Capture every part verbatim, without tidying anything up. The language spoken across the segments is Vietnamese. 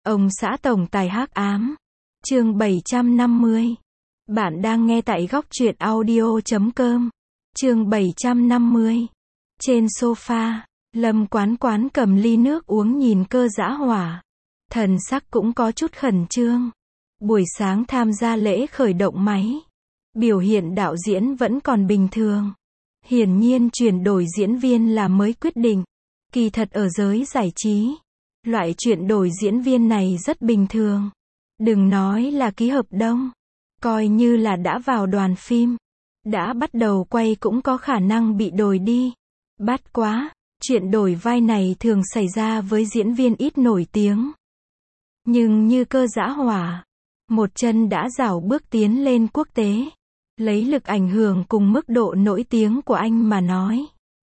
Ông xã tổng tài hắc ám. Chương bảy trăm năm mươi. Bạn đang nghe tại góc truyện audio chấm com. Chương bảy trăm năm mươi. Trên sofa, Lâm Quán Quán cầm ly nước uống nhìn Cơ Dã Hỏa. Thần sắc cũng có chút khẩn trương. Buổi sáng tham gia lễ khởi động máy. Biểu hiện đạo diễn vẫn còn bình thường. Hiển nhiên chuyển đổi diễn viên là mới quyết định. Kỳ thật ở giới giải trí, loại chuyện đổi diễn viên này rất bình thường. Đừng nói là ký hợp đồng, coi như là đã vào đoàn phim, đã bắt đầu quay cũng có khả năng bị đổi đi. Bắt quá, chuyện đổi vai này thường xảy ra với diễn viên ít nổi tiếng. Nhưng như Cơ Dã Hỏa, một chân đã rảo bước tiến lên quốc tế. Lấy lực ảnh hưởng cùng mức độ nổi tiếng của anh mà nói,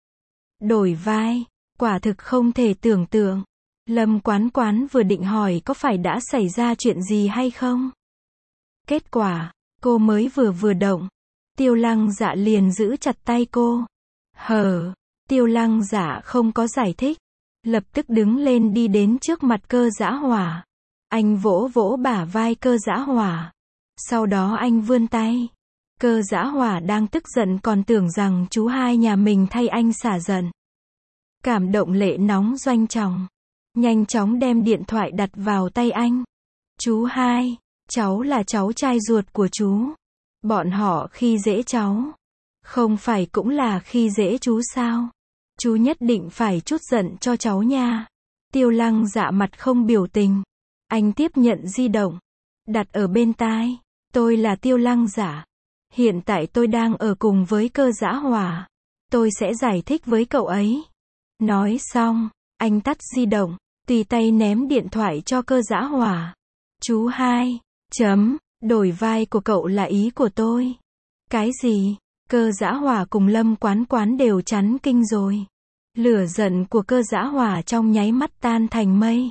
đổi vai, quả thực không thể tưởng tượng. Lâm Quán Quán vừa định hỏi có phải đã xảy ra chuyện gì hay không. Kết quả, cô mới vừa vừa động, Tiêu Lăng Dạ liền giữ chặt tay cô. Hờ, Tiêu Lăng Dạ không có giải thích, lập tức đứng lên đi đến trước mặt Cơ Dã Hỏa. Anh vỗ vỗ bả vai Cơ Dã Hỏa. Sau đó anh vươn tay. Cơ Dã Hỏa đang tức giận còn tưởng rằng chú hai nhà mình thay anh xả giận. Cảm động lệ nóng doanh trọng. Nhanh chóng đem điện thoại đặt vào tay anh. Chú hai, cháu là cháu trai ruột của chú. Bọn họ khi dễ cháu, không phải cũng là khi dễ chú sao? Chú nhất định phải trút giận cho cháu nha. Tiêu Lăng Dạ mặt không biểu tình. Anh tiếp nhận di động, đặt ở bên tai. Tôi là Tiêu Lăng Dạ. Hiện tại tôi đang ở cùng với Cơ Dã Hỏa. Tôi sẽ giải thích với cậu ấy. Nói xong, anh tắt di động, tùy tay ném điện thoại cho Cơ Dã Hỏa. Chú hai, chấm, đổi vai của cậu là ý của tôi. Cái gì? Cơ Dã Hỏa cùng Lâm Quán Quán đều chắn kinh rồi. Lửa giận của Cơ Dã Hỏa trong nháy mắt tan thành mây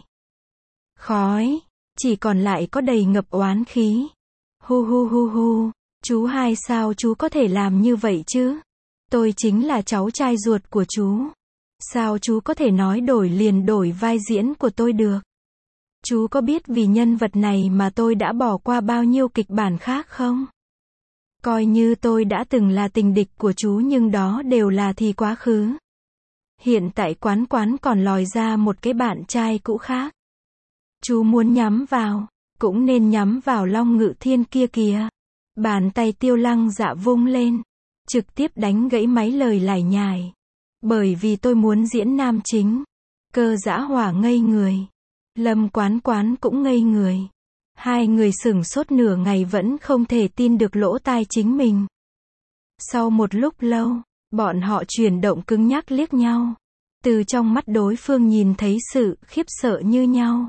khói, chỉ còn lại có đầy ngập oán khí. Hu hu hu hu. Chú hai sao chú có thể làm như vậy chứ? Tôi chính là cháu trai ruột của chú. Sao chú có thể nói đổi liền đổi vai diễn của tôi được? Chú có biết vì nhân vật này mà tôi đã bỏ qua bao nhiêu kịch bản khác không? Coi như tôi đã từng là tình địch của chú nhưng đó đều là thì quá khứ. Hiện tại Quán Quán còn lòi ra một cái bạn trai cũ khác. Chú muốn nhắm vào, cũng nên nhắm vào Long Ngự Thiên kia kìa. Bàn tay Tiêu Lăng Dạ vung lên, trực tiếp đánh gãy mấy lời lải nhải. Bởi vì tôi muốn diễn nam chính. Cơ Dã Hỏa ngây người. Lâm Quán Quán cũng ngây người. Hai người sửng sốt nửa ngày vẫn không thể tin được lỗ tai chính mình. Sau một lúc lâu, bọn họ chuyển động cứng nhắc liếc nhau. Từ trong mắt đối phương nhìn thấy sự khiếp sợ như nhau.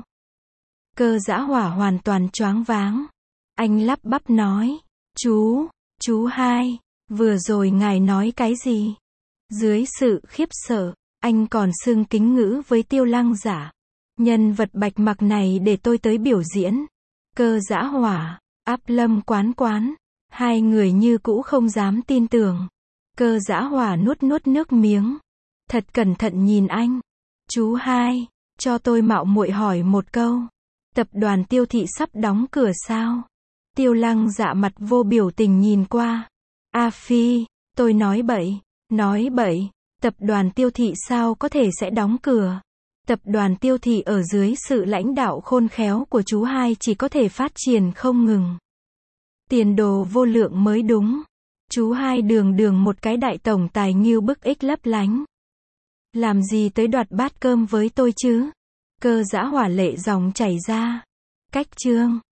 Cơ Dã Hỏa hoàn toàn choáng váng. Anh lắp bắp nói. Chú, chú hai, vừa rồi ngài nói cái gì? Dưới sự khiếp sợ, anh còn xưng kính ngữ với Tiêu Lăng Dạ. Nhân vật bạch mặc này để tôi tới biểu diễn. Cơ Dã Hỏa, áp Lâm Quán Quán. Hai người như cũ không dám tin tưởng. Cơ Dã Hỏa nuốt nuốt nước miếng. Thật cẩn thận nhìn anh. Chú hai, cho tôi mạo muội hỏi một câu. Tập đoàn Tiêu thị sắp đóng cửa sao? Tiêu Lăng Dạ mặt vô biểu tình nhìn qua. A Phi, tôi nói bậy, nói bậy, tập đoàn Tiêu thị sao có thể sẽ đóng cửa? Tập đoàn Tiêu thị ở dưới sự lãnh đạo khôn khéo của chú hai chỉ có thể phát triển không ngừng. Tiền đồ vô lượng mới đúng. Chú hai đường đường một cái đại tổng tài nghiêu bức ích lấp lánh. Làm gì tới đoạt bát cơm với tôi chứ? Cơ Dã Hỏa lệ dòng chảy ra. Cách chương.